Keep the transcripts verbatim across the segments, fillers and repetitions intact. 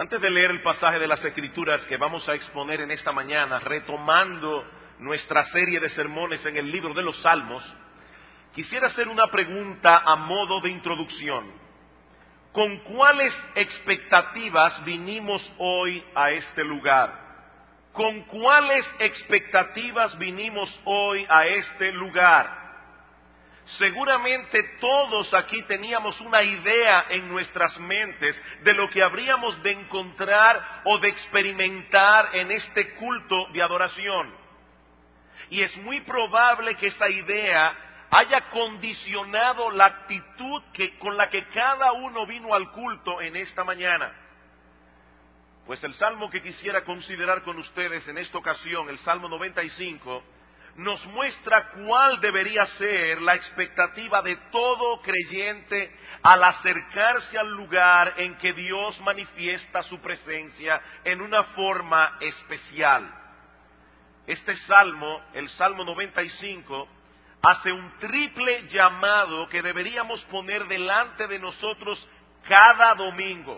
Antes de leer el pasaje de las Escrituras que vamos a exponer en esta mañana, retomando nuestra serie de sermones en el libro de los Salmos, quisiera hacer una pregunta a modo de introducción. ¿Con cuáles expectativas vinimos hoy a este lugar? ¿Con cuáles expectativas vinimos hoy a este lugar? Seguramente todos aquí teníamos una idea en nuestras mentes de lo que habríamos de encontrar o de experimentar en este culto de adoración. Y es muy probable que esa idea haya condicionado la actitud que, con la que cada uno vino al culto en esta mañana. Pues el salmo que quisiera considerar con ustedes en esta ocasión, el Salmo noventa y cinco, nos muestra cuál debería ser la expectativa de todo creyente al acercarse al lugar en que Dios manifiesta su presencia en una forma especial. Este salmo, el Salmo noventa y cinco, hace un triple llamado que deberíamos poner delante de nosotros cada domingo.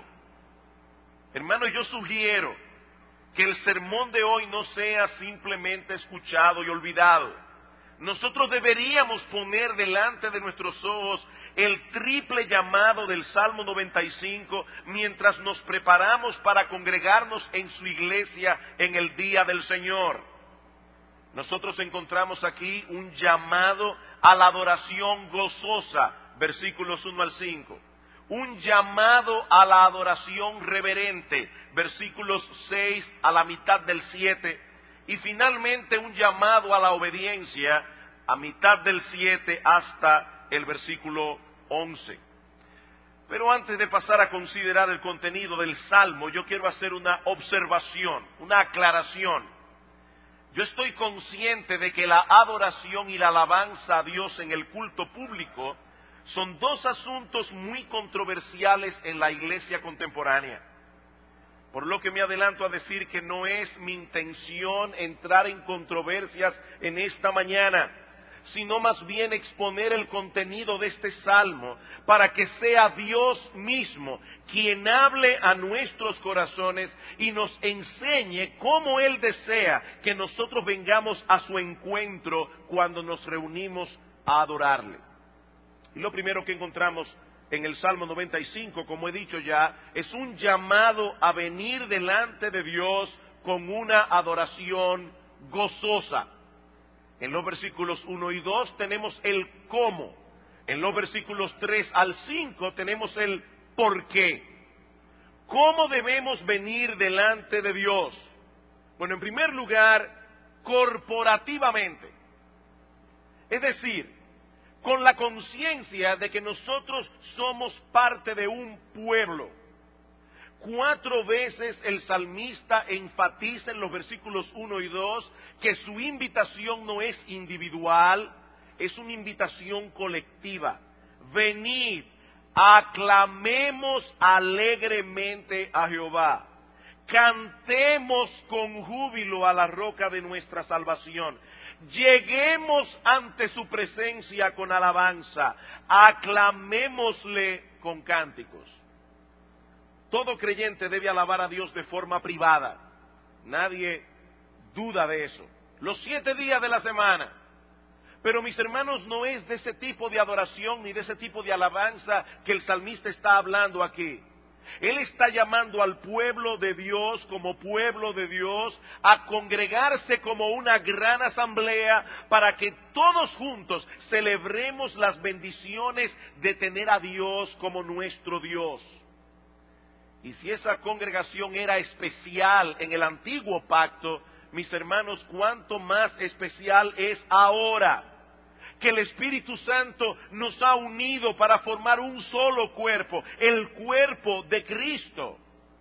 Hermano, yo sugiero que el sermón de hoy no sea simplemente escuchado y olvidado. Nosotros deberíamos poner delante de nuestros ojos el triple llamado del Salmo noventa y cinco mientras nos preparamos para congregarnos en su iglesia en el día del Señor. Nosotros encontramos aquí un llamado a la adoración gozosa, versículos uno al cinco. Un llamado a la adoración reverente, versículos seis a la mitad del siete, y finalmente un llamado a la obediencia a mitad del siete hasta el versículo once. Pero antes de pasar a considerar el contenido del Salmo, yo quiero hacer una observación, una aclaración. Yo estoy consciente de que la adoración y la alabanza a Dios en el culto público son dos asuntos muy controversiales en la iglesia contemporánea. Por lo que me adelanto a decir que no es mi intención entrar en controversias en esta mañana, sino más bien exponer el contenido de este salmo para que sea Dios mismo quien hable a nuestros corazones y nos enseñe cómo Él desea que nosotros vengamos a su encuentro cuando nos reunimos a adorarle. Y lo primero que encontramos en el Salmo noventa y cinco, como he dicho ya, es un llamado a venir delante de Dios con una adoración gozosa. En los versículos uno y dos tenemos el cómo. En los versículos tres al cinco tenemos el por qué. ¿Cómo debemos venir delante de Dios? Bueno, en primer lugar, corporativamente. Es decir, con la conciencia de que nosotros somos parte de un pueblo. Cuatro veces el salmista enfatiza en los versículos uno y dos que su invitación no es individual, es una invitación colectiva. Venid, aclamemos alegremente a Jehová. Cantemos con júbilo a la roca de nuestra salvación. Lleguemos ante su presencia con alabanza, aclamémosle con cánticos. Todo creyente debe alabar a Dios de forma privada, nadie duda de eso, los siete días de la semana. Pero mis hermanos, no es de ese tipo de adoración ni de ese tipo de alabanza que el salmista está hablando aquí. Él está llamando al pueblo de Dios como pueblo de Dios a congregarse como una gran asamblea para que todos juntos celebremos las bendiciones de tener a Dios como nuestro Dios. Y si esa congregación era especial en el antiguo pacto, mis hermanos, cuánto más especial es ahora, que el Espíritu Santo nos ha unido para formar un solo cuerpo, el cuerpo de Cristo.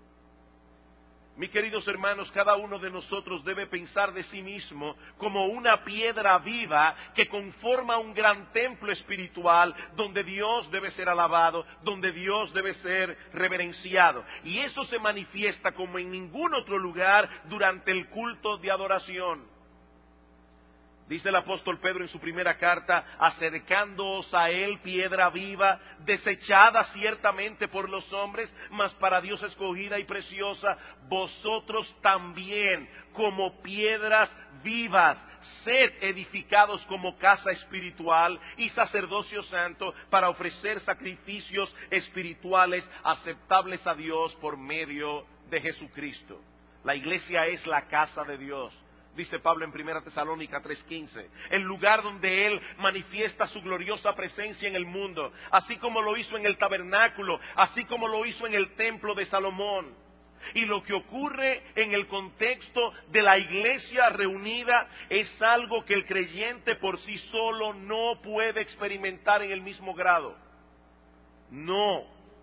Mis queridos hermanos, cada uno de nosotros debe pensar de sí mismo como una piedra viva que conforma un gran templo espiritual donde Dios debe ser alabado, donde Dios debe ser reverenciado. Y eso se manifiesta como en ningún otro lugar durante el culto de adoración. Dice el apóstol Pedro en su primera carta, acercándoos a él, piedra viva, desechada ciertamente por los hombres, mas para Dios escogida y preciosa, vosotros también, como piedras vivas, sed edificados como casa espiritual y sacerdocio santo, para ofrecer sacrificios espirituales aceptables a Dios por medio de Jesucristo. La iglesia es la casa de Dios. Dice Pablo en primera Tesalónica tres quince, el lugar donde Él manifiesta su gloriosa presencia en el mundo, así como lo hizo en el tabernáculo, así como lo hizo en el templo de Salomón. Y lo que ocurre en el contexto de la iglesia reunida es algo que el creyente por sí solo no puede experimentar en el mismo grado. No.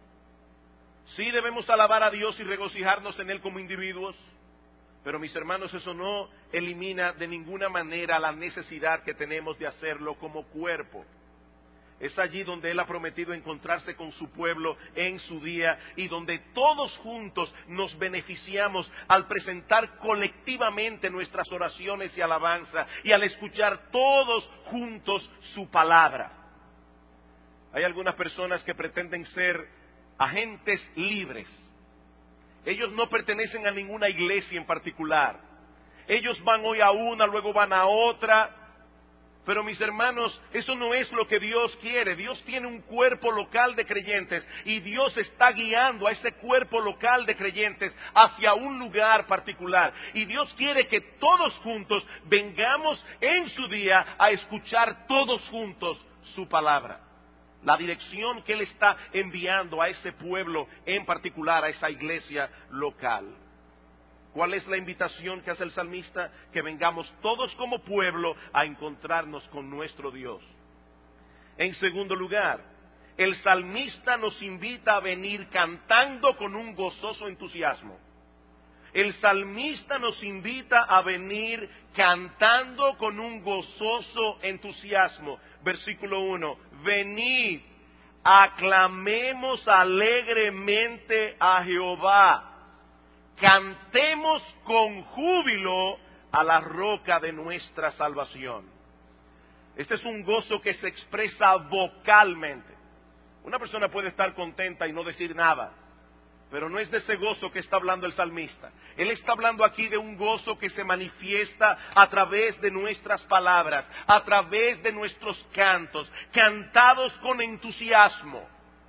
Sí debemos alabar a Dios y regocijarnos en Él como individuos. Pero mis hermanos, eso no elimina de ninguna manera la necesidad que tenemos de hacerlo como cuerpo. Es allí donde Él ha prometido encontrarse con su pueblo en su día y donde todos juntos nos beneficiamos al presentar colectivamente nuestras oraciones y alabanza y al escuchar todos juntos su palabra. Hay algunas personas que pretenden ser agentes libres. Ellos no pertenecen a ninguna iglesia en particular. Ellos van hoy a una, luego van a otra. Pero mis hermanos, eso no es lo que Dios quiere. Dios tiene un cuerpo local de creyentes y Dios está guiando a ese cuerpo local de creyentes hacia un lugar particular. Y Dios quiere que todos juntos vengamos en su día a escuchar todos juntos su palabra. La dirección que Él está enviando a ese pueblo en particular, a esa iglesia local. ¿Cuál es la invitación que hace el salmista? Que vengamos todos como pueblo a encontrarnos con nuestro Dios. En segundo lugar, el salmista nos invita a venir cantando con un gozoso entusiasmo. El salmista nos invita a venir cantando con un gozoso entusiasmo. Versículo uno, venid, aclamemos alegremente a Jehová, cantemos con júbilo a la roca de nuestra salvación. Este es un gozo que se expresa vocalmente. Una persona puede estar contenta y no decir nada, pero no es de ese gozo que está hablando el salmista. Él está hablando aquí de un gozo que se manifiesta a través de nuestras palabras, a través de nuestros cantos, cantados con entusiasmo.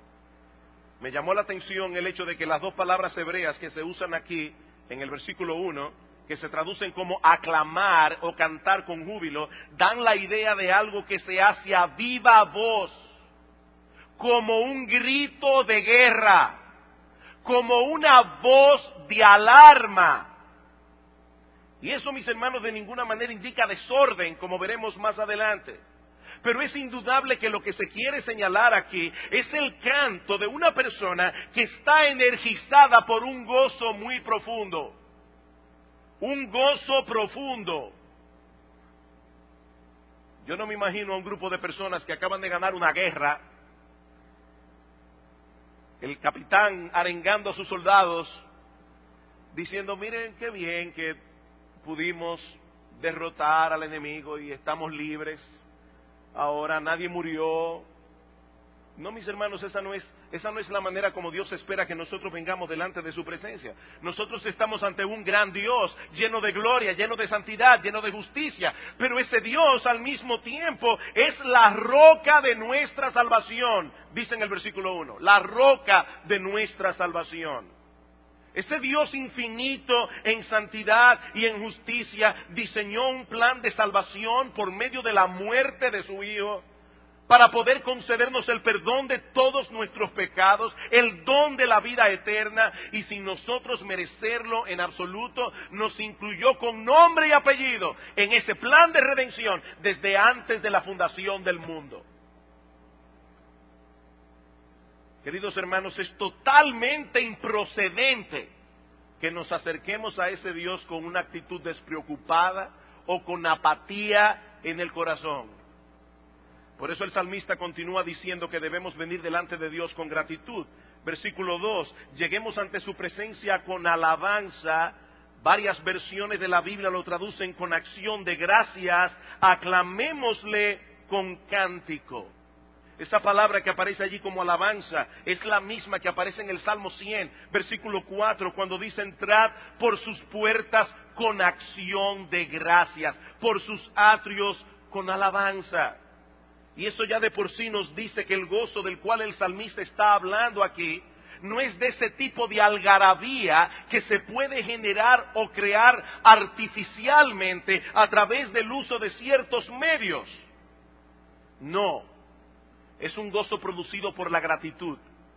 Me llamó la atención el hecho de que las dos palabras hebreas que se usan aquí en el versículo uno, que se traducen como aclamar o cantar con júbilo, dan la idea de algo que se hace a viva voz, como un grito de guerra, como una voz de alarma. Y eso, mis hermanos, de ninguna manera indica desorden, como veremos más adelante. Pero es indudable que lo que se quiere señalar aquí es el canto de una persona que está energizada por un gozo muy profundo. Un gozo profundo. Yo no me imagino a un grupo de personas que acaban de ganar una guerra, el capitán arengando a sus soldados, diciendo, miren qué bien que pudimos derrotar al enemigo y estamos libres, ahora nadie murió. No, mis hermanos, esa no es, esa no es la manera como Dios espera que nosotros vengamos delante de su presencia. Nosotros estamos ante un gran Dios, lleno de gloria, lleno de santidad, lleno de justicia, pero ese Dios al mismo tiempo es la roca de nuestra salvación, dice en el versículo uno, la roca de nuestra salvación. Ese Dios infinito en santidad y en justicia diseñó un plan de salvación por medio de la muerte de su Hijo, para poder concedernos el perdón de todos nuestros pecados, el don de la vida eterna, y sin nosotros merecerlo en absoluto, nos incluyó con nombre y apellido en ese plan de redención desde antes de la fundación del mundo. Queridos hermanos, es totalmente improcedente que nos acerquemos a ese Dios con una actitud despreocupada o con apatía en el corazón. Por eso el salmista continúa diciendo que debemos venir delante de Dios con gratitud. Versículo dos, lleguemos ante su presencia con alabanza, Varias versiones de la Biblia lo traducen con acción de gracias, aclamémosle con cántico. Esa palabra que aparece allí como alabanza es la misma que aparece en el Salmo cien, versículo cuatro, cuando dice: entrad por sus puertas con acción de gracias, por sus atrios con alabanza. Y eso ya de por sí nos dice que el gozo del cual el salmista está hablando aquí no es de ese tipo de algarabía que se puede generar o crear artificialmente a través del uso de ciertos medios. No, es un gozo producido por la gratitud.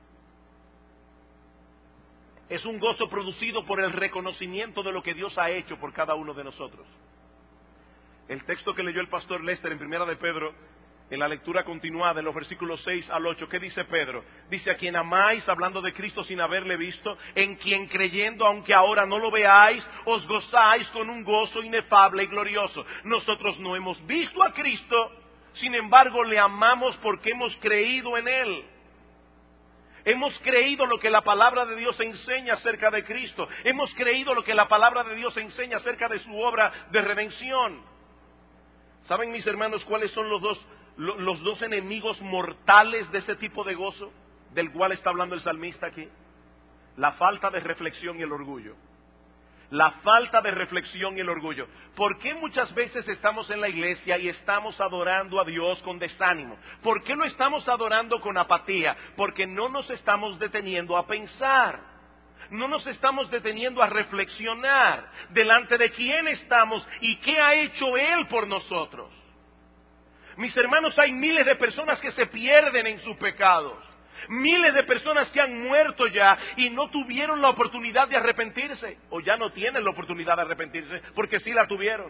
Es un gozo producido por el reconocimiento de lo que Dios ha hecho por cada uno de nosotros. El texto que leyó el pastor Lester en Primera de Pedro, en la lectura continuada, en los versículos seis al ocho, ¿qué dice Pedro? Dice: a quien amáis, hablando de Cristo sin haberle visto, en quien creyendo, aunque ahora no lo veáis, os gozáis con un gozo inefable y glorioso. Nosotros no hemos visto a Cristo, sin embargo le amamos porque hemos creído en Él. Hemos creído lo que la palabra de Dios enseña acerca de Cristo. Hemos creído lo que la palabra de Dios enseña acerca de su obra de redención. ¿Saben, mis hermanos, cuáles son los dos los dos enemigos mortales de ese tipo de gozo del cual está hablando el salmista aquí? La falta de reflexión y el orgullo. La falta de reflexión y el orgullo. ¿Por qué muchas veces estamos en la iglesia y estamos adorando a Dios con desánimo? ¿Por qué lo estamos adorando con apatía? Porque no nos estamos deteniendo a pensar. No nos estamos deteniendo a reflexionar delante de quién estamos y qué ha hecho Él por nosotros. Mis hermanos, hay miles de personas que se pierden en sus pecados. Miles de personas que han muerto ya y no tuvieron la oportunidad de arrepentirse. O ya no tienen la oportunidad de arrepentirse porque sí la tuvieron.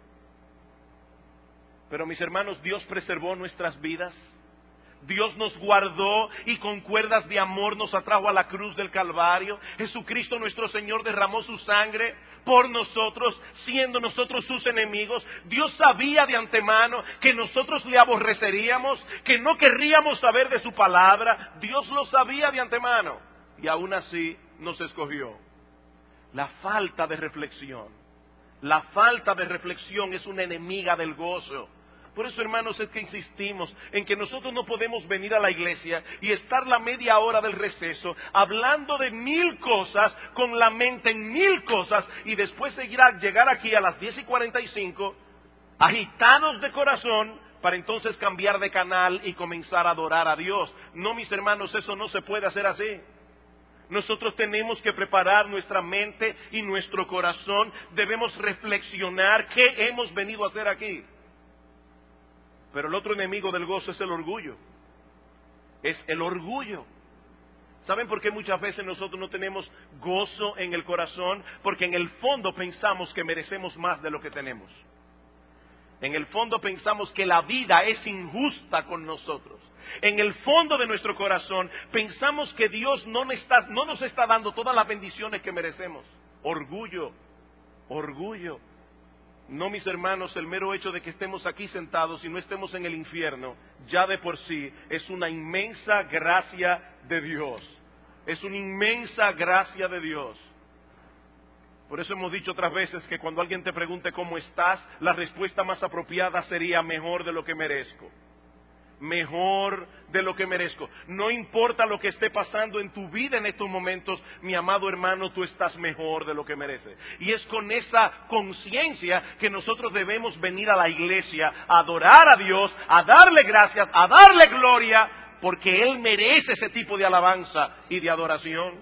Pero mis hermanos, Dios preservó nuestras vidas. Dios nos guardó y con cuerdas de amor nos atrajo a la cruz del Calvario. Jesucristo nuestro Señor derramó su sangre por nosotros, siendo nosotros sus enemigos. Dios sabía de antemano que nosotros le aborreceríamos, que no querríamos saber de su palabra. Dios lo sabía de antemano y aún así nos escogió. La falta de reflexión, la falta de reflexión es una enemiga del gozo. Por eso, hermanos, es que insistimos en que nosotros no podemos venir a la iglesia y estar la media hora del receso hablando de mil cosas, con la mente en mil cosas, y después seguir a llegar aquí a las diez y cuarenta y cinco, agitados de corazón, para entonces cambiar de canal y comenzar a adorar a Dios. No, mis hermanos, eso no se puede hacer así. Nosotros tenemos que preparar nuestra mente y nuestro corazón. Debemos reflexionar qué hemos venido a hacer aquí. Pero el otro enemigo del gozo es el orgullo. Es el orgullo. ¿Saben por qué muchas veces nosotros no tenemos gozo en el corazón? Porque en el fondo pensamos que merecemos más de lo que tenemos. En el fondo pensamos que la vida es injusta con nosotros. En el fondo de nuestro corazón pensamos que Dios no nos está, no nos está dando todas las bendiciones que merecemos. Orgullo, orgullo. No, mis hermanos, el mero hecho de que estemos aquí sentados y no estemos en el infierno, ya de por sí es una inmensa gracia de Dios. Es una inmensa gracia de Dios. Por eso hemos dicho otras veces que cuando alguien te pregunte cómo estás, la respuesta más apropiada sería mejor de lo que merezco. Mejor de lo que merezco. No importa lo que esté pasando en tu vida en estos momentos, mi amado hermano, tú estás mejor de lo que mereces. Y es con esa conciencia que nosotros debemos venir a la iglesia a adorar a Dios, a darle gracias, a darle gloria, porque Él merece ese tipo de alabanza y de adoración.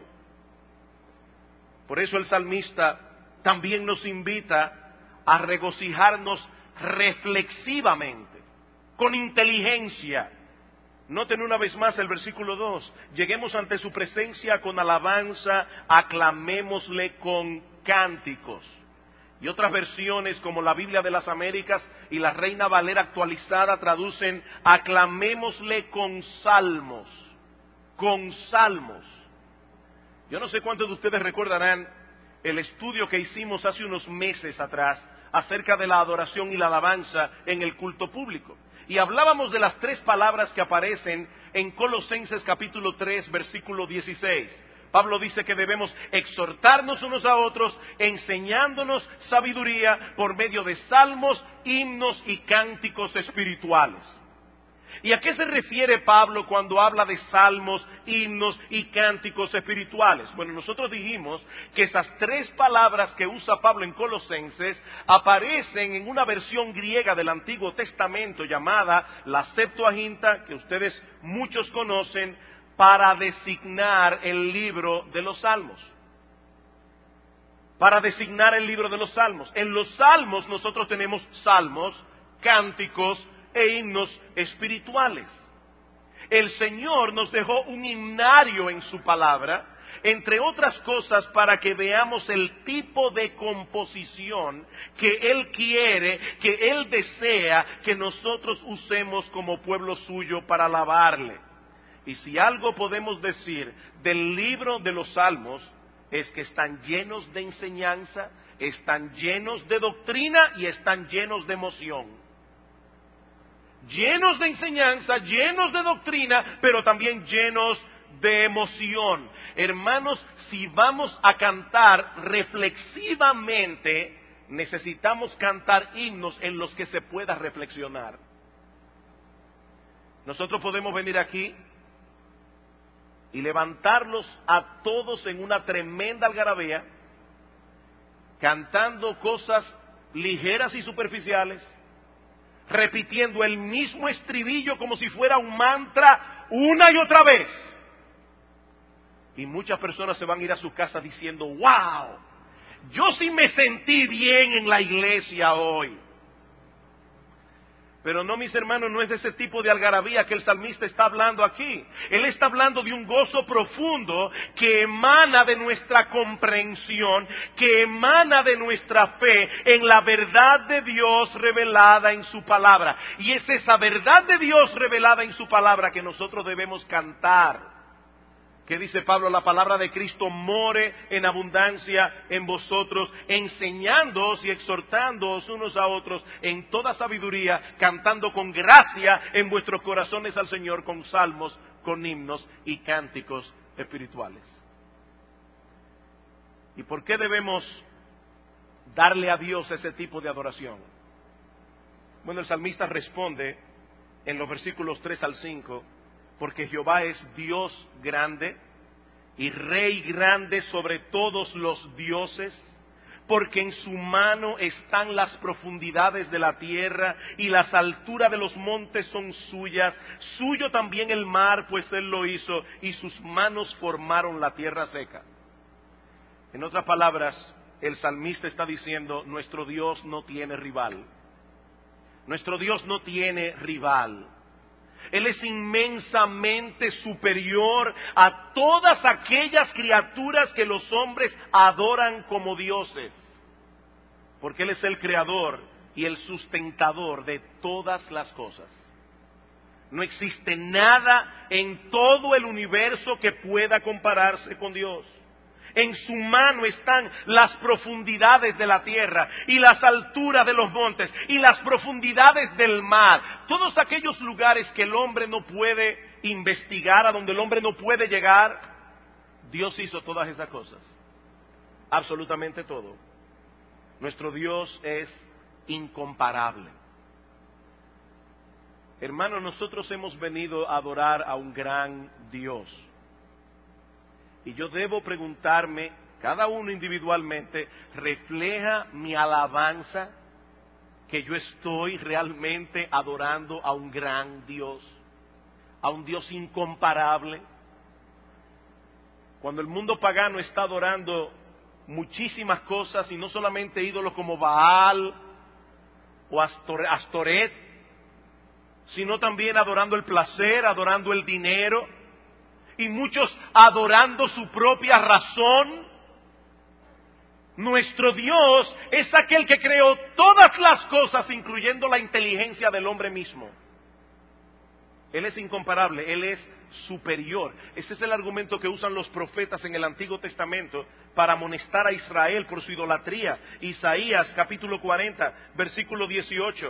Por eso el salmista también nos invita a regocijarnos reflexivamente, con inteligencia. Noten una vez más el versículo dos. Lleguemos ante su presencia con alabanza, aclamémosle con cánticos. Y otras versiones como la Biblia de las Américas y la Reina Valera actualizada traducen aclamémosle con salmos. Con salmos. Yo no sé cuántos de ustedes recordarán el estudio que hicimos hace unos meses atrás acerca de la adoración y la alabanza en el culto público. Y hablábamos de las tres palabras que aparecen en Colosenses capítulo tres, versículo dieciséis. Pablo dice que debemos exhortarnos unos a otros, enseñándonos sabiduría por medio de salmos, himnos y cánticos espirituales. ¿Y a qué se refiere Pablo cuando habla de salmos, himnos y cánticos espirituales? Bueno, nosotros dijimos que esas tres palabras que usa Pablo en Colosenses aparecen en una versión griega del Antiguo Testamento llamada la Septuaginta, que ustedes muchos conocen, para designar el libro de los Salmos. Para designar el libro de los Salmos. En los Salmos nosotros tenemos salmos, cánticos e himnos espirituales. El Señor nos dejó un himnario en su palabra, entre otras cosas para que veamos el tipo de composición que Él quiere, que Él desea que nosotros usemos como pueblo suyo para alabarle. Y si algo podemos decir del libro de los Salmos, es que están llenos de enseñanza, están llenos de doctrina y están llenos de emoción. Llenos de enseñanza, llenos de doctrina, pero también llenos de emoción. Hermanos, si vamos a cantar reflexivamente, necesitamos cantar himnos en los que se pueda reflexionar. Nosotros podemos venir aquí y levantarlos a todos en una tremenda algarabía, cantando cosas ligeras y superficiales, repitiendo el mismo estribillo como si fuera un mantra una y otra vez. Y muchas personas se van a ir a su casa diciendo, wow, yo sí me sentí bien en la iglesia hoy. Pero no, mis hermanos, no es de ese tipo de algarabía que el salmista está hablando aquí. Él está hablando de un gozo profundo que emana de nuestra comprensión, que emana de nuestra fe en la verdad de Dios revelada en su palabra. Y es esa verdad de Dios revelada en su palabra que nosotros debemos cantar. ¿Qué dice Pablo? La palabra de Cristo more en abundancia en vosotros, enseñándoos y exhortándoos unos a otros en toda sabiduría, cantando con gracia en vuestros corazones al Señor con salmos, con himnos y cánticos espirituales. ¿Y por qué debemos darle a Dios ese tipo de adoración? Bueno, el salmista responde en los versículos tres al cinco, porque Jehová es Dios grande y Rey grande sobre todos los dioses, porque en su mano están las profundidades de la tierra y las alturas de los montes son suyas, suyo también el mar, pues él lo hizo, y sus manos formaron la tierra seca. En otras palabras, el salmista está diciendo, nuestro Dios no tiene rival. Nuestro Dios no tiene rival. Él es inmensamente superior a todas aquellas criaturas que los hombres adoran como dioses. Porque Él es el creador y el sustentador de todas las cosas. No existe nada en todo el universo que pueda compararse con Dios. En su mano están las profundidades de la tierra y las alturas de los montes y las profundidades del mar. Todos aquellos lugares que el hombre no puede investigar, a donde el hombre no puede llegar, Dios hizo todas esas cosas. Absolutamente todo. Nuestro Dios es incomparable. Hermanos, nosotros hemos venido a adorar a un gran Dios. Y yo debo preguntarme, cada uno individualmente, ¿refleja mi alabanza que yo estoy realmente adorando a un gran Dios? A un Dios incomparable. Cuando el mundo pagano está adorando muchísimas cosas, y no solamente ídolos como Baal o Astoret, sino también adorando el placer, adorando el dinero, y muchos adorando su propia razón. Nuestro Dios es aquel que creó todas las cosas, incluyendo la inteligencia del hombre mismo. Él es incomparable, Él es superior. Ese es el argumento que usan los profetas en el Antiguo Testamento para amonestar a Israel por su idolatría. Isaías capítulo cuarenta, versículo dieciocho.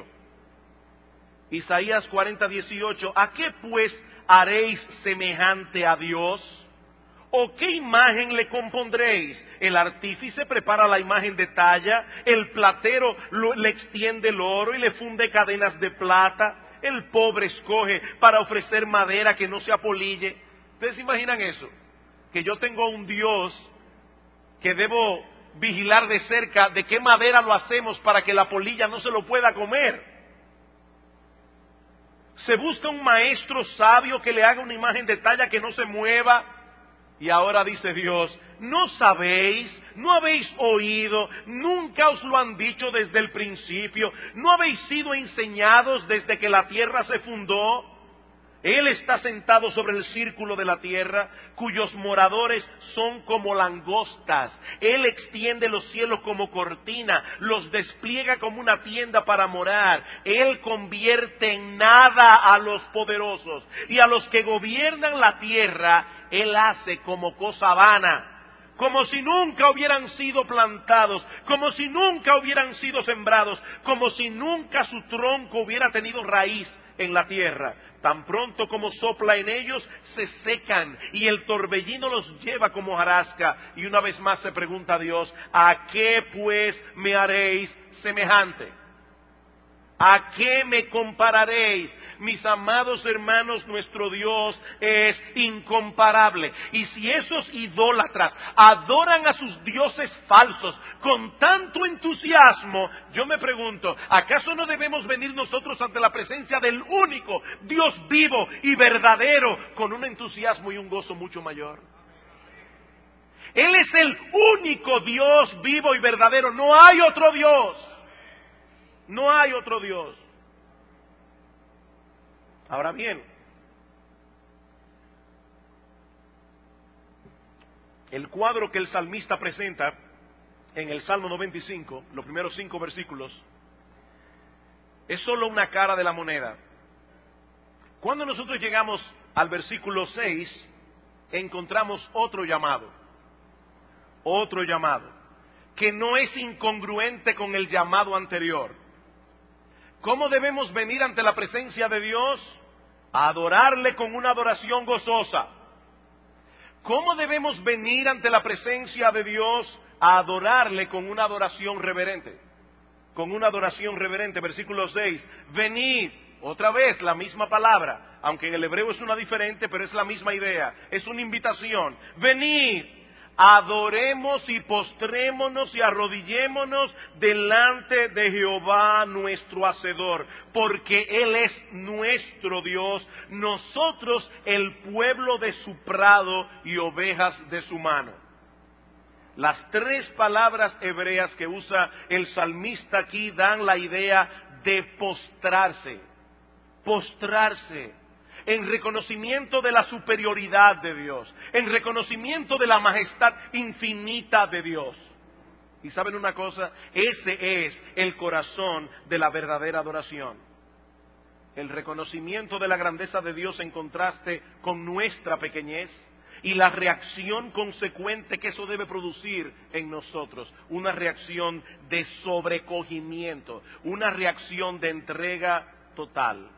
Isaías cuarenta, dieciocho. ¿A qué pues haréis semejante a Dios? ¿O qué imagen le compondréis? El artífice prepara la imagen de talla, el platero lo, le extiende el oro y le funde cadenas de plata, el pobre escoge para ofrecer madera que no se apolille. ¿Ustedes se imaginan eso? Que yo tengo un Dios que debo vigilar de cerca de qué madera lo hacemos para que la polilla no se lo pueda comer. Se busca un maestro sabio que le haga una imagen de talla que no se mueva. Y ahora dice Dios, ¿no sabéis, no habéis oído, nunca os lo han dicho desde el principio, no habéis sido enseñados desde que la tierra se fundó? Él está sentado sobre el círculo de la tierra, cuyos moradores son como langostas. Él extiende los cielos como cortina, los despliega como una tienda para morar. Él convierte en nada a los poderosos, y a los que gobiernan la tierra, Él hace como cosa vana. Como si nunca hubieran sido plantados, como si nunca hubieran sido sembrados, como si nunca su tronco hubiera tenido raíz en la tierra. Tan pronto como sopla en ellos, se secan y el torbellino los lleva como hojarasca. Y una vez más se pregunta a Dios, ¿a qué pues me haréis semejante? ¿A qué me compararéis? Mis amados hermanos, nuestro Dios es incomparable. Y si esos idólatras adoran a sus dioses falsos con tanto entusiasmo, yo me pregunto, ¿acaso no debemos venir nosotros ante la presencia del único Dios vivo y verdadero con un entusiasmo y un gozo mucho mayor? Él es el único Dios vivo y verdadero, no hay otro Dios. No hay otro Dios. Ahora bien, el cuadro que el salmista presenta en el Salmo noventa y cinco, los primeros cinco versículos, es solo una cara de la moneda. Cuando nosotros llegamos al versículo seis, encontramos otro llamado, otro llamado, que no es incongruente con el llamado anterior. ¿Cómo debemos venir ante la presencia de Dios? A adorarle con una adoración gozosa. ¿Cómo debemos venir ante la presencia de Dios? A adorarle con una adoración reverente. Con una adoración reverente. Versículo seis. Venid. Otra vez la misma palabra. Aunque en el hebreo es una diferente, pero es la misma idea. Es una invitación. Venid. Adoremos y postrémonos y arrodillémonos delante de Jehová nuestro Hacedor, porque Él es nuestro Dios, nosotros el pueblo de su prado y ovejas de su mano. Las tres palabras hebreas que usa el salmista aquí dan la idea de postrarse, postrarse. En reconocimiento de la superioridad de Dios, en reconocimiento de la majestad infinita de Dios. Y ¿saben una cosa? Ese es el corazón de la verdadera adoración. El reconocimiento de la grandeza de Dios en contraste con nuestra pequeñez y la reacción consecuente que eso debe producir en nosotros. Una reacción de sobrecogimiento, una reacción de entrega total.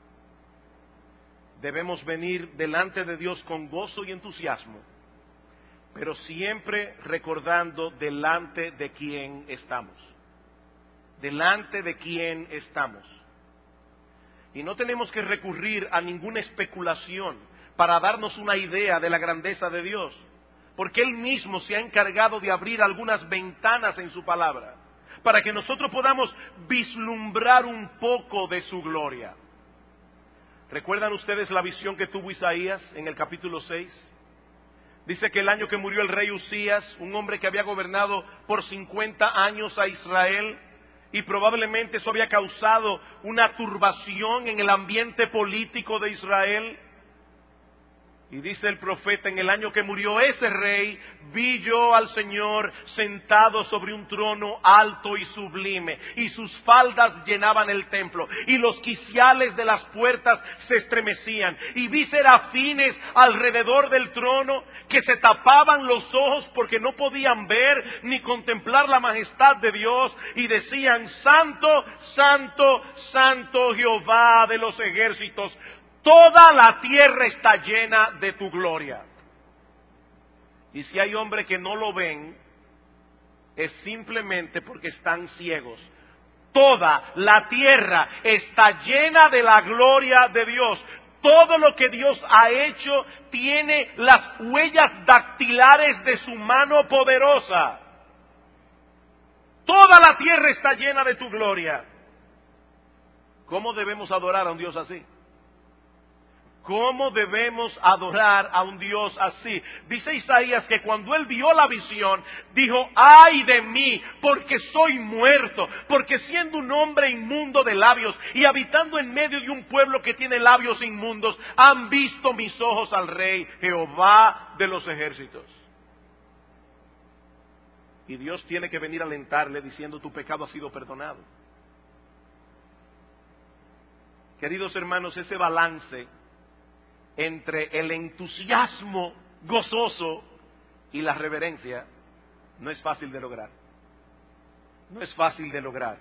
Debemos venir delante de Dios con gozo y entusiasmo, pero siempre recordando delante de quién estamos. Delante de quién estamos. Y no tenemos que recurrir a ninguna especulación para darnos una idea de la grandeza de Dios, porque Él mismo se ha encargado de abrir algunas ventanas en su palabra, para que nosotros podamos vislumbrar un poco de su gloria. ¿Recuerdan ustedes la visión que tuvo Isaías en el capítulo seis? Dice que el año que murió el rey Usías, un hombre que había gobernado por cincuenta años a Israel, y probablemente eso había causado una turbación en el ambiente político de Israel. Y dice el profeta, en el año que murió ese rey, vi yo al Señor sentado sobre un trono alto y sublime, y sus faldas llenaban el templo, y los quiciales de las puertas se estremecían, y vi serafines alrededor del trono que se tapaban los ojos porque no podían ver ni contemplar la majestad de Dios, y decían, Santo, Santo, Santo Jehová de los ejércitos, toda la tierra está llena de tu gloria. Y si hay hombres que no lo ven, es simplemente porque están ciegos. Toda la tierra está llena de la gloria de Dios. Todo lo que Dios ha hecho tiene las huellas dactilares de su mano poderosa. Toda la tierra está llena de tu gloria. ¿Cómo debemos adorar a un Dios así? ¿Cómo debemos adorar a un Dios así? Dice Isaías que cuando él vio la visión, dijo, ¡ay de mí! Porque soy muerto, porque siendo un hombre inmundo de labios y habitando en medio de un pueblo que tiene labios inmundos, han visto mis ojos al Rey, Jehová de los ejércitos. Y Dios tiene que venir a alentarle diciendo, tu pecado ha sido perdonado. Queridos hermanos, ese balance entre el entusiasmo gozoso y la reverencia no es fácil de lograr. No es fácil de lograr.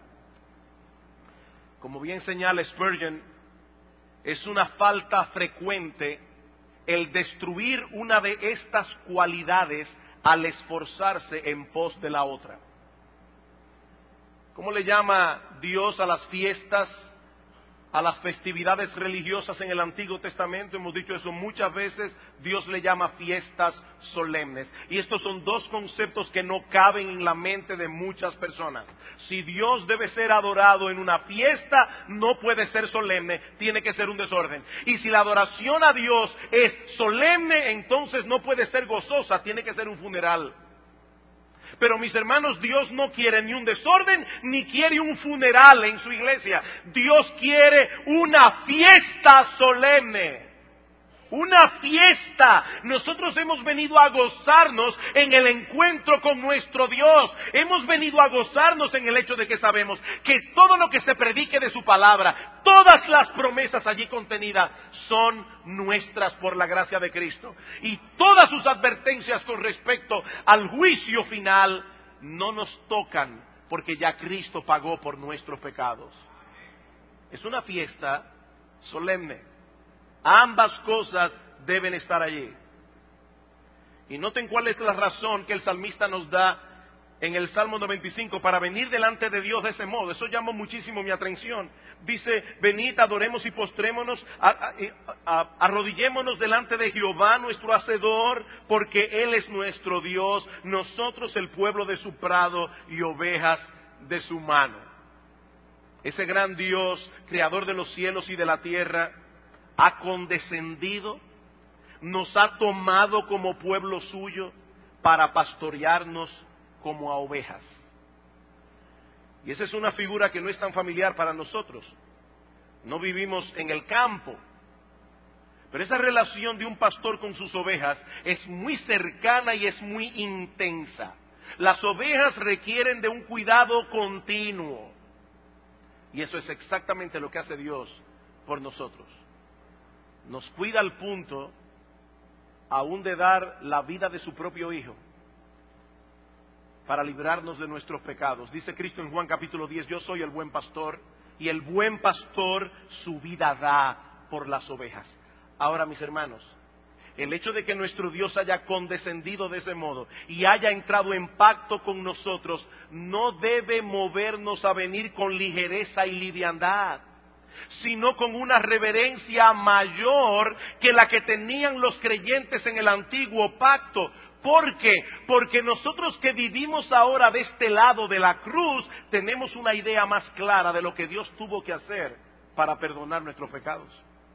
Como bien señala Spurgeon, es una falta frecuente el destruir una de estas cualidades al esforzarse en pos de la otra. ¿Cómo le llama Dios a las fiestas, a las festividades religiosas en el Antiguo Testamento? Hemos dicho eso muchas veces. Dios le llama fiestas solemnes. Y estos son dos conceptos que no caben en la mente de muchas personas. Si Dios debe ser adorado en una fiesta, no puede ser solemne, tiene que ser un desorden. Y si la adoración a Dios es solemne, entonces no puede ser gozosa, tiene que ser un funeral. Pero mis hermanos, Dios no quiere ni un desorden, ni quiere un funeral en su iglesia. Dios quiere una fiesta solemne. Una fiesta. Nosotros hemos venido a gozarnos en el encuentro con nuestro Dios. Hemos venido a gozarnos en el hecho de que sabemos que todo lo que se predique de su palabra, todas las promesas allí contenidas, son nuestras por la gracia de Cristo. Y todas sus advertencias con respecto al juicio final no nos tocan, porque ya Cristo pagó por nuestros pecados. Es una fiesta solemne. Ambas cosas deben estar allí. Y noten cuál es la razón que el salmista nos da en el Salmo noventa y cinco para venir delante de Dios de ese modo. Eso llamó muchísimo mi atención. Dice, venid, adoremos y postrémonos, a, a, a, arrodillémonos delante de Jehová nuestro Hacedor, porque Él es nuestro Dios, nosotros el pueblo de su prado y ovejas de su mano. Ese gran Dios, creador de los cielos y de la tierra, ha condescendido, nos ha tomado como pueblo suyo para pastorearnos como a ovejas. Y esa es una figura que no es tan familiar para nosotros. No vivimos en el campo. Pero esa relación de un pastor con sus ovejas es muy cercana y es muy intensa. Las ovejas requieren de un cuidado continuo. Y eso es exactamente lo que hace Dios por nosotros. Nos cuida al punto aún de dar la vida de su propio Hijo para librarnos de nuestros pecados. Dice Cristo en Juan capítulo diez, yo soy el buen pastor y el buen pastor su vida da por las ovejas. Ahora, mis hermanos, el hecho de que nuestro Dios haya condescendido de ese modo y haya entrado en pacto con nosotros no debe movernos a venir con ligereza y liviandad, sino con una reverencia mayor que la que tenían los creyentes en el antiguo pacto. ¿Por qué? Porque nosotros que vivimos ahora de este lado de la cruz, tenemos una idea más clara de lo que Dios tuvo que hacer para perdonar nuestros pecados.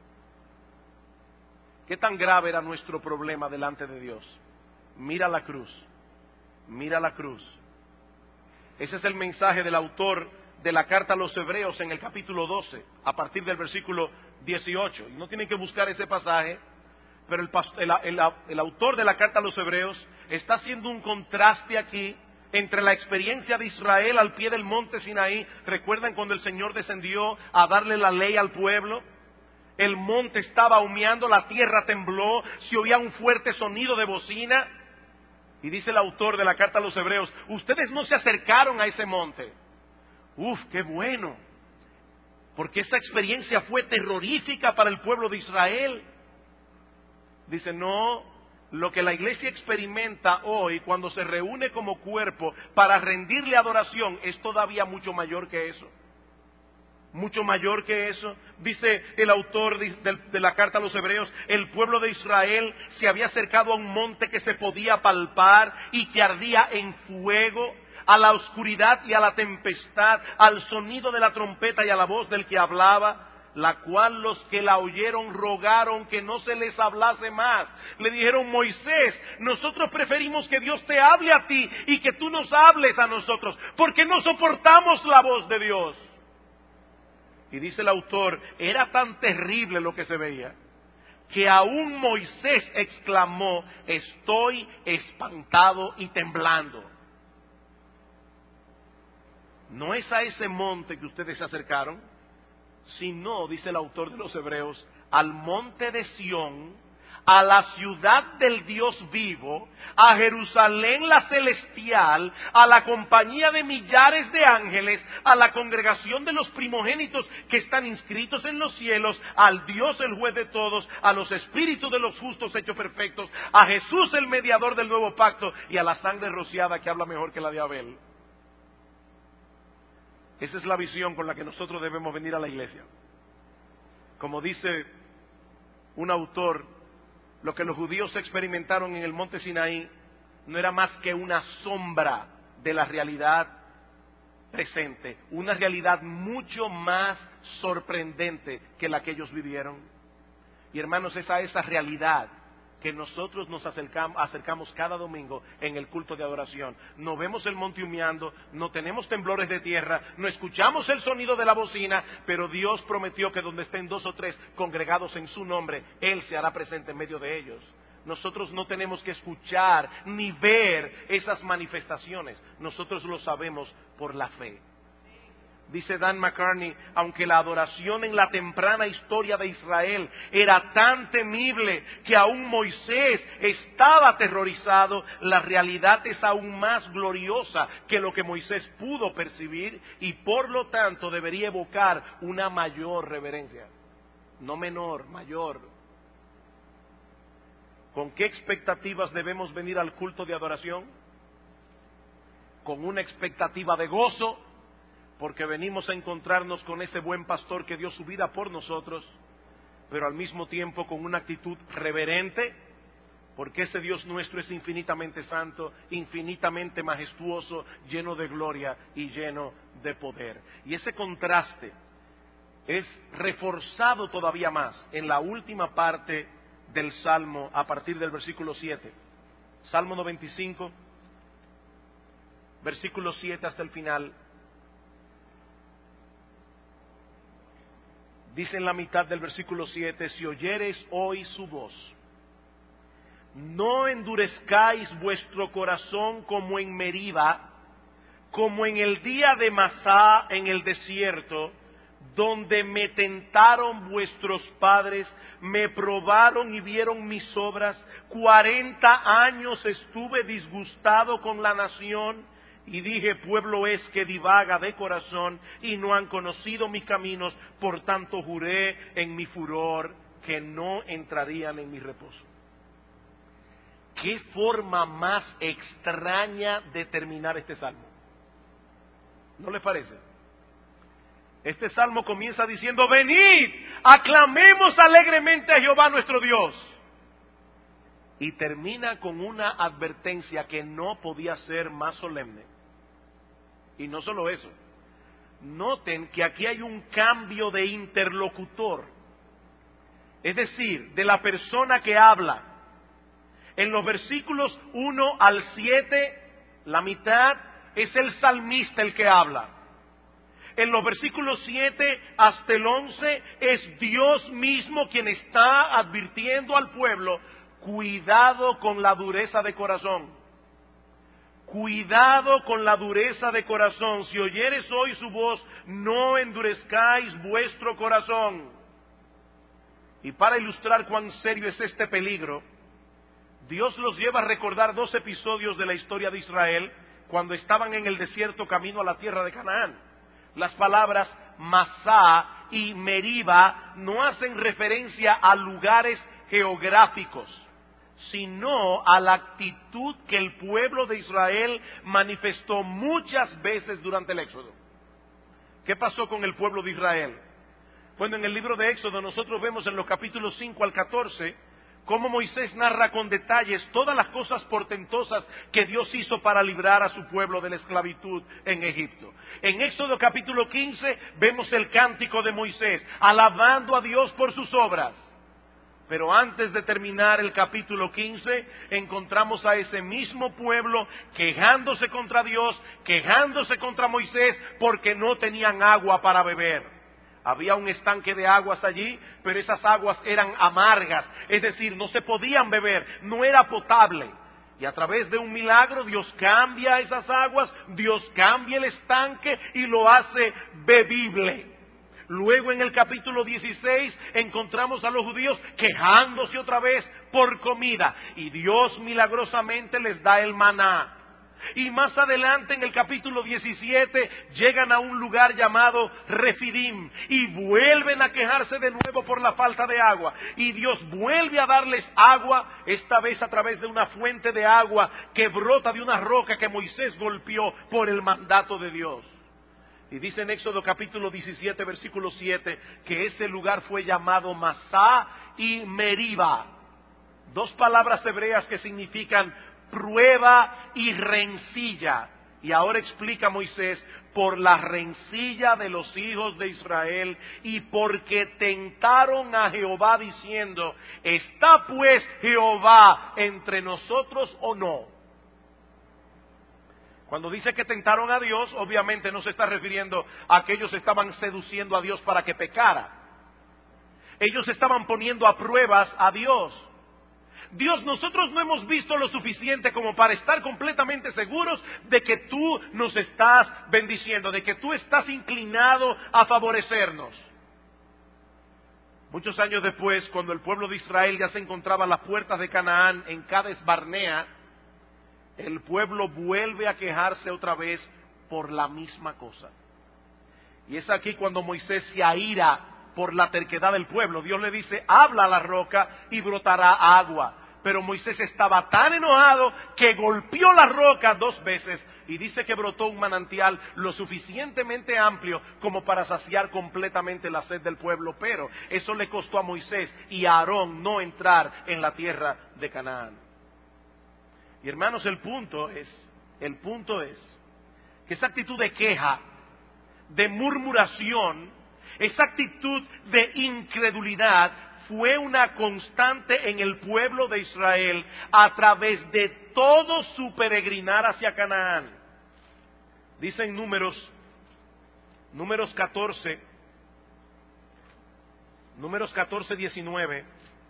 ¿Qué tan grave era nuestro problema delante de Dios? Mira la cruz, mira la cruz. Ese es el mensaje del autor de la carta a los Hebreos en el capítulo doce, a partir del versículo dieciocho. Y no tienen que buscar ese pasaje, pero el, el, el, el autor de la carta a los Hebreos está haciendo un contraste aquí entre la experiencia de Israel al pie del monte Sinaí. ¿Recuerdan cuando el Señor descendió a darle la ley al pueblo? El monte estaba humeando, la tierra tembló, se oía un fuerte sonido de bocina. Y dice el autor de la carta a los Hebreos, ustedes no se acercaron a ese monte. Uf, qué bueno, porque esa experiencia fue terrorífica para el pueblo de Israel. Dice, no, lo que la iglesia experimenta hoy cuando se reúne como cuerpo para rendirle adoración es todavía mucho mayor que eso. Mucho mayor que eso. Dice el autor de, de, de la carta a los Hebreos, el pueblo de Israel se había acercado a un monte que se podía palpar y que ardía en fuego, a la oscuridad y a la tempestad, al sonido de la trompeta y a la voz del que hablaba, la cual los que la oyeron rogaron que no se les hablase más. Le dijeron: Moisés, nosotros preferimos que Dios te hable a ti y que tú nos hables a nosotros, porque no soportamos la voz de Dios. Y dice el autor, era tan terrible lo que se veía, que aún Moisés exclamó: estoy espantado y temblando. No es a ese monte que ustedes se acercaron, sino, dice el autor de los Hebreos, al monte de Sión, a la ciudad del Dios vivo, a Jerusalén la celestial, a la compañía de millares de ángeles, a la congregación de los primogénitos que están inscritos en los cielos, al Dios el juez de todos, a los espíritus de los justos hechos perfectos, a Jesús el mediador del nuevo pacto y a la sangre rociada que habla mejor que la de Abel. Esa es la visión con la que nosotros debemos venir a la iglesia. Como dice un autor, lo que los judíos experimentaron en el monte Sinaí no era más que una sombra de la realidad presente, una realidad mucho más sorprendente que la que ellos vivieron. Y hermanos, es a esa realidad que nosotros nos acercamos, acercamos cada domingo en el culto de adoración. No vemos el monte humeando, no tenemos temblores de tierra, no escuchamos el sonido de la bocina, pero Dios prometió que donde estén dos o tres congregados en su nombre, Él se hará presente en medio de ellos. Nosotros no tenemos que escuchar ni ver esas manifestaciones, nosotros lo sabemos por la fe. Dice Dan McCartney, aunque la adoración en la temprana historia de Israel era tan temible que aún Moisés estaba aterrorizado, la realidad es aún más gloriosa que lo que Moisés pudo percibir y por lo tanto debería evocar una mayor reverencia, no menor, mayor. ¿Con qué expectativas debemos venir al culto de adoración? Con una expectativa de gozo, porque venimos a encontrarnos con ese buen pastor que dio su vida por nosotros, pero al mismo tiempo con una actitud reverente, porque ese Dios nuestro es infinitamente santo, infinitamente majestuoso, lleno de gloria y lleno de poder. Y ese contraste es reforzado todavía más en la última parte del Salmo, a partir del versículo siete. Salmo noventa y cinco, versículo siete hasta el final. Dice en la mitad del versículo siete: si oyereis hoy su voz, no endurezcáis vuestro corazón como en Meriba, como en el día de Masá en el desierto, donde me tentaron vuestros padres, me probaron y vieron mis obras. Cuarenta años estuve disgustado con la nación, y dije: pueblo es que divaga de corazón, y no han conocido mis caminos, por tanto juré en mi furor que no entrarían en mi reposo. ¿Qué forma más extraña de terminar este salmo? ¿No les parece? Este salmo comienza diciendo: venid, aclamemos alegremente a Jehová nuestro Dios. Y termina con una advertencia que no podía ser más solemne. Y no solo eso, noten que aquí hay un cambio de interlocutor, es decir, de la persona que habla. En los versículos uno al siete, la mitad es el salmista el que habla. En los versículos siete hasta el once es Dios mismo quien está advirtiendo al pueblo: cuidado con la dureza de corazón. Cuidado con la dureza de corazón. Si oyeres hoy su voz, no endurezcáis vuestro corazón. Y para ilustrar cuán serio es este peligro, Dios los lleva a recordar dos episodios de la historia de Israel cuando estaban en el desierto camino a la tierra de Canaán. Las palabras Masá y Meriba no hacen referencia a lugares geográficos, sino a la actitud que el pueblo de Israel manifestó muchas veces durante el Éxodo. ¿Qué pasó con el pueblo de Israel? Bueno, en el libro de Éxodo nosotros vemos en los capítulos cinco al catorce cómo Moisés narra con detalles todas las cosas portentosas que Dios hizo para librar a su pueblo de la esclavitud en Egipto. En Éxodo capítulo quince vemos el cántico de Moisés, alabando a Dios por sus obras. Pero antes de terminar el capítulo quince, encontramos a ese mismo pueblo quejándose contra Dios, quejándose contra Moisés, porque no tenían agua para beber. Había un estanque de aguas allí, pero esas aguas eran amargas, es decir, no se podían beber, no era potable. Y a través de un milagro Dios cambia esas aguas, Dios cambia el estanque y lo hace bebible. Luego en el capítulo dieciséis encontramos a los judíos quejándose otra vez por comida, y Dios milagrosamente les da el maná. Y más adelante en el capítulo diecisiete llegan a un lugar llamado Refidim y vuelven a quejarse de nuevo por la falta de agua. Y Dios vuelve a darles agua, esta vez a través de una fuente de agua que brota de una roca que Moisés golpeó por el mandato de Dios. Y dice en Éxodo capítulo diecisiete versículo siete que ese lugar fue llamado Masá y Meriba. Dos palabras hebreas que significan prueba y rencilla. Y ahora explica Moisés, por la rencilla de los hijos de Israel y porque tentaron a Jehová diciendo, ¿está pues Jehová entre nosotros o no? Cuando dice que tentaron a Dios, obviamente no se está refiriendo a que ellos estaban seduciendo a Dios para que pecara. Ellos estaban poniendo a pruebas a Dios. Dios, nosotros no hemos visto lo suficiente como para estar completamente seguros de que tú nos estás bendiciendo, de que tú estás inclinado a favorecernos. Muchos años después, cuando el pueblo de Israel ya se encontraba a las puertas de Canaán, en Cades Barnea, el pueblo vuelve a quejarse otra vez por la misma cosa. Y es aquí cuando Moisés se aira por la terquedad del pueblo. Dios le dice, habla a la roca y brotará agua. Pero Moisés estaba tan enojado que golpeó la roca dos veces y dice que brotó un manantial lo suficientemente amplio como para saciar completamente la sed del pueblo. Pero eso le costó a Moisés y a Aarón no entrar en la tierra de Canaán. Y hermanos, el punto es, el punto es que esa actitud de queja, de murmuración, esa actitud de incredulidad fue una constante en el pueblo de Israel a través de todo su peregrinar hacia Canaán. Dicen números, números catorce, números catorce, diecinueve.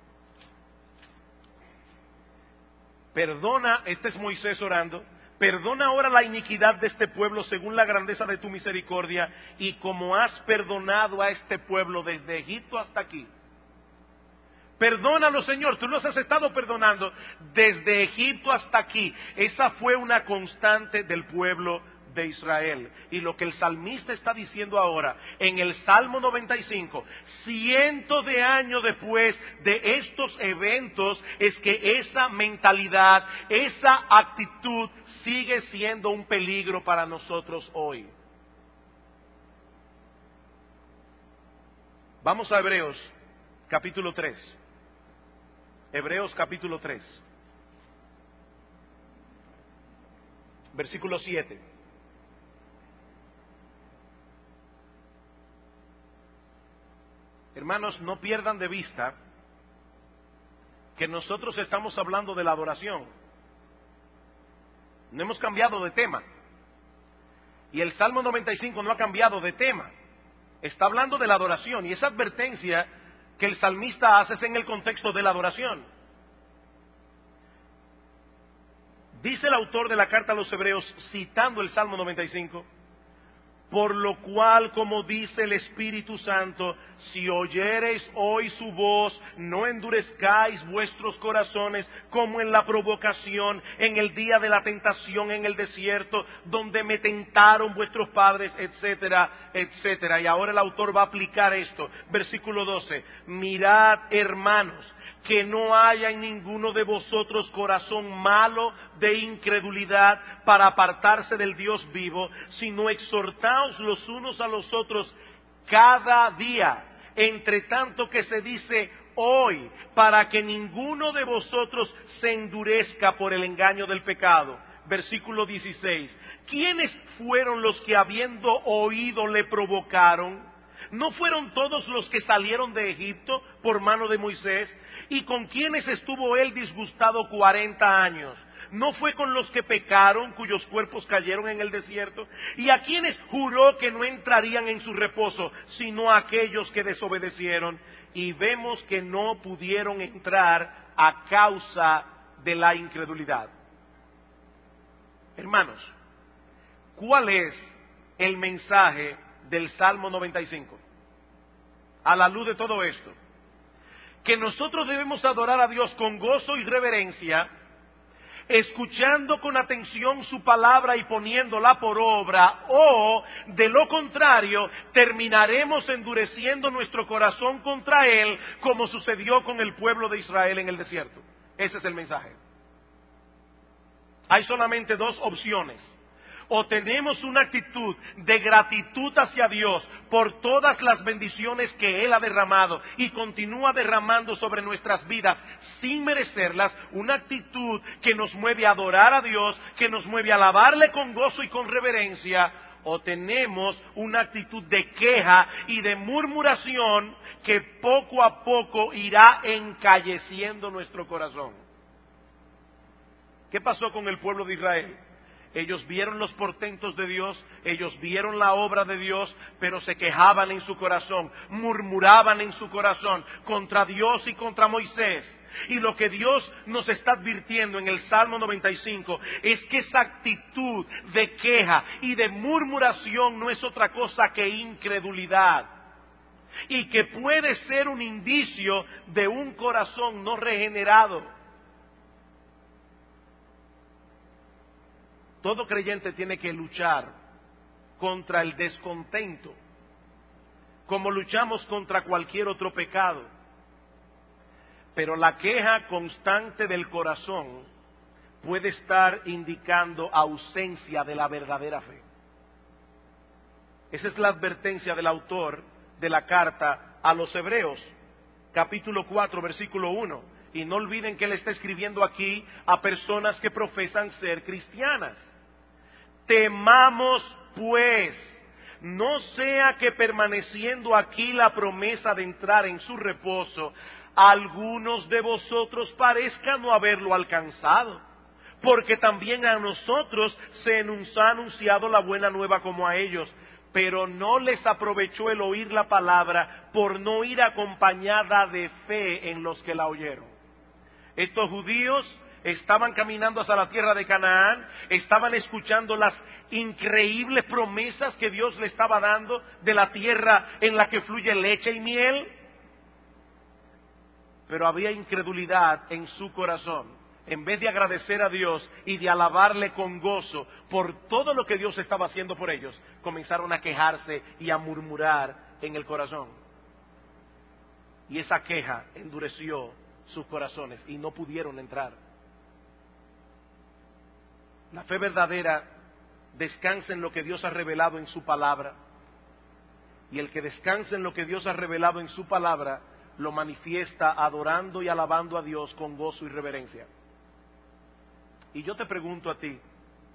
Perdona, este es Moisés orando, perdona ahora la iniquidad de este pueblo según la grandeza de tu misericordia y como has perdonado a este pueblo desde Egipto hasta aquí. Perdónalo, Señor, tú nos has estado perdonando desde Egipto hasta aquí. Esa fue una constante del pueblo de Israel. Y lo que el salmista está diciendo ahora, en el Salmo noventa y cinco, cientos de años después de estos eventos, es que esa mentalidad, esa actitud sigue siendo un peligro para nosotros hoy. Vamos a Hebreos, capítulo tres. Hebreos capítulo tres, versículo siete. Hermanos, no pierdan de vista que nosotros estamos hablando de la adoración. No hemos cambiado de tema. Y el Salmo noventa y cinco no ha cambiado de tema. Está hablando de la adoración. Y esa advertencia que el salmista hace es en el contexto de la adoración. Dice el autor de la carta a los Hebreos, citando el Salmo noventa y cinco, Por lo cual, como dice el Espíritu Santo, si oyereis hoy su voz, no endurezcáis vuestros corazones como en la provocación, en el día de la tentación en el desierto, donde me tentaron vuestros padres, etcétera, etcétera. Y ahora el autor va a aplicar esto. Versículo doce. Mirad, hermanos, que no haya en ninguno de vosotros corazón malo de incredulidad para apartarse del Dios vivo, sino exhortaos los unos a los otros cada día, entre tanto que se dice hoy, para que ninguno de vosotros se endurezca por el engaño del pecado. Versículo dieciséis. ¿Quiénes fueron los que habiendo oído le provocaron? ¿No fueron todos los que salieron de Egipto por mano de Moisés? ¿Y con quiénes estuvo él disgustado cuarenta años? ¿No fue con los que pecaron, cuyos cuerpos cayeron en el desierto? ¿Y a quienes juró que no entrarían en su reposo, sino a aquellos que desobedecieron? Y vemos que no pudieron entrar a causa de la incredulidad. Hermanos, ¿cuál es el mensaje del Salmo noventa y cinco? A la luz de todo esto, que nosotros debemos adorar a Dios con gozo y reverencia, escuchando con atención su palabra y poniéndola por obra, o de lo contrario terminaremos endureciendo nuestro corazón contra Él, como sucedió con el pueblo de Israel en el desierto. Ese es el mensaje. Hay solamente dos opciones. O tenemos una actitud de gratitud hacia Dios por todas las bendiciones que Él ha derramado y continúa derramando sobre nuestras vidas sin merecerlas, una actitud que nos mueve a adorar a Dios, que nos mueve a alabarle con gozo y con reverencia, o tenemos una actitud de queja y de murmuración que poco a poco irá encalleciendo nuestro corazón. ¿Qué pasó con el pueblo de Israel? Ellos vieron los portentos de Dios, ellos vieron la obra de Dios, pero se quejaban en su corazón, murmuraban en su corazón contra Dios y contra Moisés. Y lo que Dios nos está advirtiendo en el Salmo noventa y cinco es que esa actitud de queja y de murmuración no es otra cosa que incredulidad, y que puede ser un indicio de un corazón no regenerado. Todo creyente tiene que luchar contra el descontento, como luchamos contra cualquier otro pecado. Pero la queja constante del corazón puede estar indicando ausencia de la verdadera fe. Esa es la advertencia del autor de la carta a los Hebreos, capítulo cuatro, versículo uno. Y no olviden que él está escribiendo aquí a personas que profesan ser cristianas. Temamos, pues, no sea que permaneciendo aquí la promesa de entrar en su reposo, algunos de vosotros parezcan no haberlo alcanzado, porque también a nosotros se nos ha anunciado la buena nueva como a ellos, pero no les aprovechó el oír la palabra por no ir acompañada de fe en los que la oyeron. Estos judíos estaban caminando hacia la tierra de Canaán, estaban escuchando las increíbles promesas que Dios le estaba dando de la tierra en la que fluye leche y miel, pero había incredulidad en su corazón. En vez de agradecer a Dios y de alabarle con gozo por todo lo que Dios estaba haciendo por ellos, comenzaron a quejarse y a murmurar en el corazón. Y esa queja endureció sus corazones y no pudieron entrar. La fe verdadera descansa en lo que Dios ha revelado en su palabra, y el que descansa en lo que Dios ha revelado en su palabra lo manifiesta adorando y alabando a Dios con gozo y reverencia. Y yo te pregunto a ti,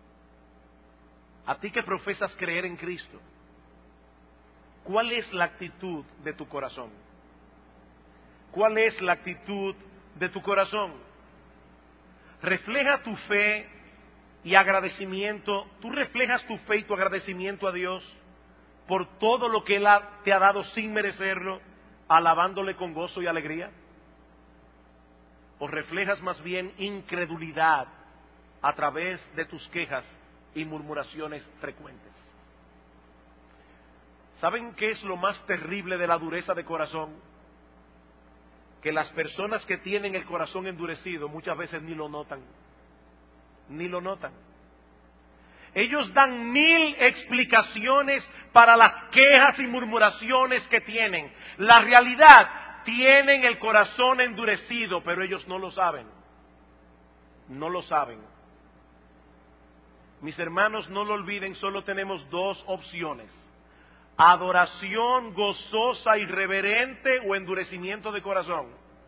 a ti que profesas creer en Cristo, ¿cuál es la actitud de tu corazón? ¿Cuál es la actitud de tu corazón? ¿Refleja tu fe y agradecimiento? ¿Tú reflejas tu fe y tu agradecimiento a Dios por todo lo que Él ha, te ha dado sin merecerlo, alabándole con gozo y alegría? ¿O reflejas más bien incredulidad a través de tus quejas y murmuraciones frecuentes? ¿Saben qué es lo más terrible de la dureza de corazón? Que las personas que tienen el corazón endurecido muchas veces ni lo notan, ni lo notan. Ellos dan mil explicaciones para las quejas y murmuraciones que tienen. La realidad, tienen el corazón endurecido, pero ellos no lo saben. No lo saben. Mis hermanos, no lo olviden, solo tenemos dos opciones: adoración gozosa y reverente o endurecimiento de corazón.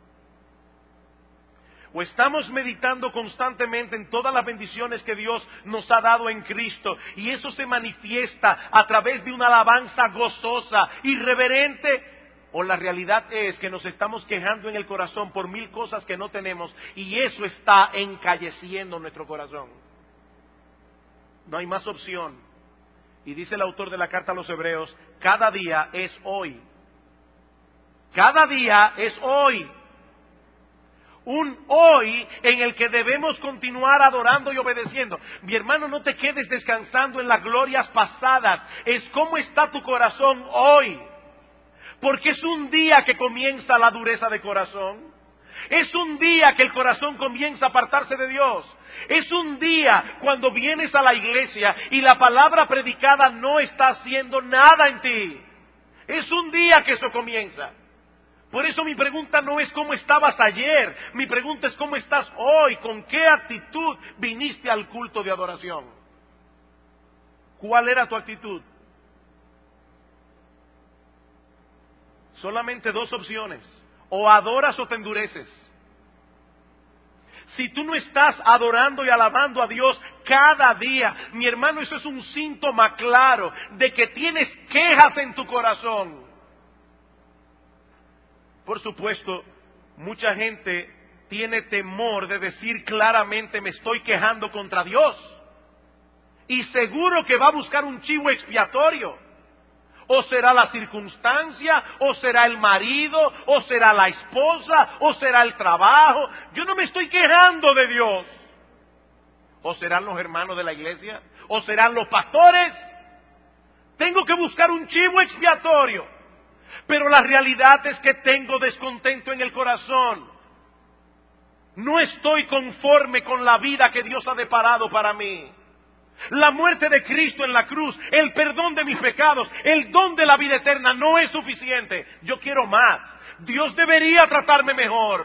O estamos meditando constantemente en todas las bendiciones que Dios nos ha dado en Cristo, y eso se manifiesta a través de una alabanza gozosa y reverente, o la realidad es que nos estamos quejando en el corazón por mil cosas que no tenemos, y eso está encalleciendo nuestro corazón. No hay más opción. Y dice el autor de la carta a los Hebreos, cada día es hoy. Cada día es hoy. Un hoy en el que debemos continuar adorando y obedeciendo. Mi hermano, no te quedes descansando en las glorias pasadas. Es cómo está tu corazón hoy. Porque es un día que comienza la dureza de corazón. Es un día que el corazón comienza a apartarse de Dios. Es un día cuando vienes a la iglesia y la palabra predicada no está haciendo nada en ti. Es un día que eso comienza. Por eso mi pregunta no es cómo estabas ayer. Mi pregunta es cómo estás hoy. ¿Con qué actitud viniste al culto de adoración? ¿Cuál era tu actitud? Solamente dos opciones: o adoras o te endureces. Si tú no estás adorando y alabando a Dios cada día, mi hermano, eso es un síntoma claro de que tienes quejas en tu corazón. Por supuesto, mucha gente tiene temor de decir claramente: me estoy quejando contra Dios. Y seguro que va a buscar un chivo expiatorio. O será la circunstancia, o será el marido, o será la esposa, o será el trabajo. Yo no me estoy quejando de Dios. O serán los hermanos de la iglesia, o serán los pastores. Tengo que buscar un chivo expiatorio. Pero la realidad es que tengo descontento en el corazón. No estoy conforme con la vida que Dios ha deparado para mí. La muerte de Cristo en la cruz, el perdón de mis pecados, el don de la vida eterna no es suficiente. Yo quiero más. Dios debería tratarme mejor.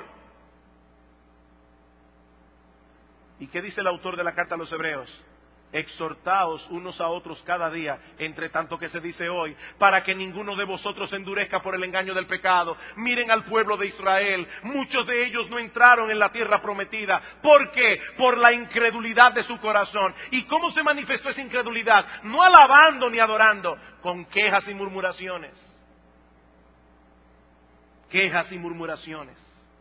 ¿Y qué dice el autor de la carta a los Hebreos? Exhortaos unos a otros cada día, entre tanto que se dice hoy, para que ninguno de vosotros se endurezca por el engaño del pecado. Miren al pueblo de Israel, muchos de ellos no entraron en la tierra prometida. ¿Por qué? Por la incredulidad de su corazón. ¿Y cómo se manifestó esa incredulidad? No alabando ni adorando, con quejas y murmuraciones. Quejas y murmuraciones.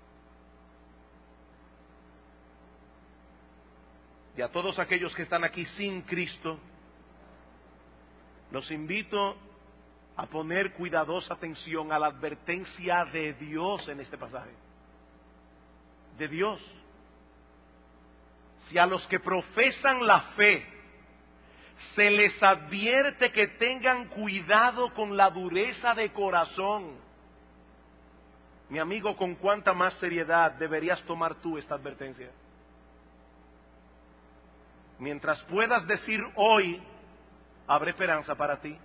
Y a todos aquellos que están aquí sin Cristo, los invito a poner cuidadosa atención a la advertencia de Dios en este pasaje. De Dios. Si a los que profesan la fe se les advierte que tengan cuidado con la dureza de corazón, mi amigo, ¿con cuánta más seriedad deberías tomar tú esta advertencia? Mientras puedas decir hoy, habrá esperanza para ti.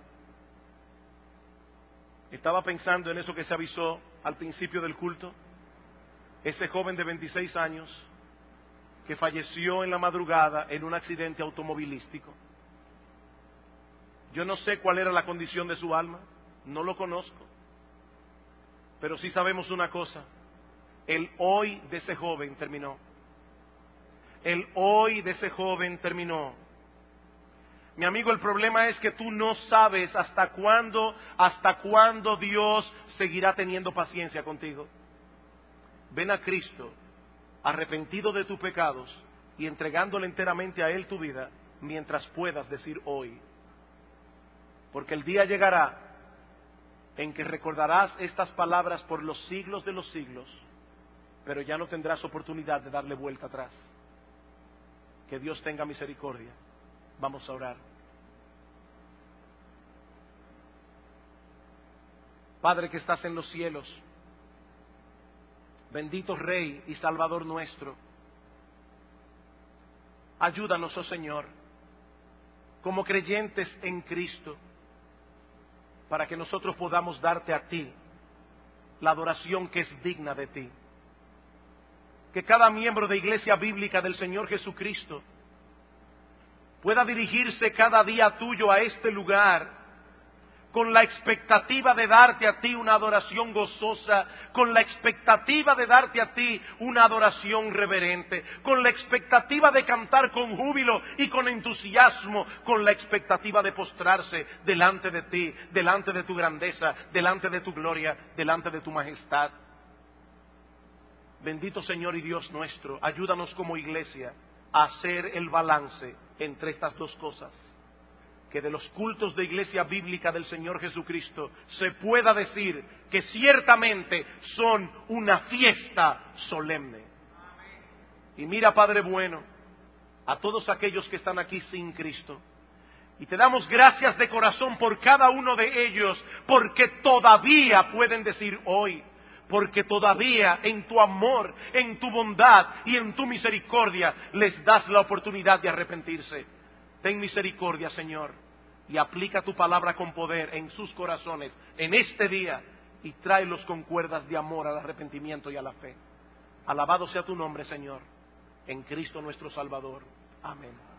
Estaba pensando en eso que se avisó al principio del culto. Ese joven de veintiséis años que falleció en la madrugada en un accidente automovilístico. Yo no sé cuál era la condición de su alma, no lo conozco. Pero sí sabemos una cosa: el hoy de ese joven terminó. El hoy de ese joven terminó. Mi amigo, el problema es que tú no sabes hasta cuándo, hasta cuándo Dios seguirá teniendo paciencia contigo. Ven a Cristo, arrepentido de tus pecados y entregándole enteramente a Él tu vida, mientras puedas decir hoy. Porque el día llegará en que recordarás estas palabras por los siglos de los siglos, pero ya no tendrás oportunidad de darle vuelta atrás. Que Dios tenga misericordia. Vamos a orar. Padre que estás en los cielos, bendito Rey y Salvador nuestro, ayúdanos, oh Señor, como creyentes en Cristo, para que nosotros podamos darte a ti la adoración que es digna de ti. Que cada miembro de Iglesia Bíblica del Señor Jesucristo pueda dirigirse cada día tuyo a este lugar con la expectativa de darte a ti una adoración gozosa, con la expectativa de darte a ti una adoración reverente, con la expectativa de cantar con júbilo y con entusiasmo, con la expectativa de postrarse delante de ti, delante de tu grandeza, delante de tu gloria, delante de tu majestad. Bendito Señor y Dios nuestro, ayúdanos como iglesia a hacer el balance entre estas dos cosas. Que de los cultos de Iglesia Bíblica del Señor Jesucristo se pueda decir que ciertamente son una fiesta solemne. Y mira, Padre bueno, a todos aquellos que están aquí sin Cristo, y te damos gracias de corazón por cada uno de ellos, porque todavía pueden decir hoy, porque todavía en tu amor, en tu bondad y en tu misericordia les das la oportunidad de arrepentirse. Ten misericordia, Señor, y aplica tu palabra con poder en sus corazones en este día y tráelos con cuerdas de amor al arrepentimiento y a la fe. Alabado sea tu nombre, Señor, en Cristo nuestro Salvador. Amén.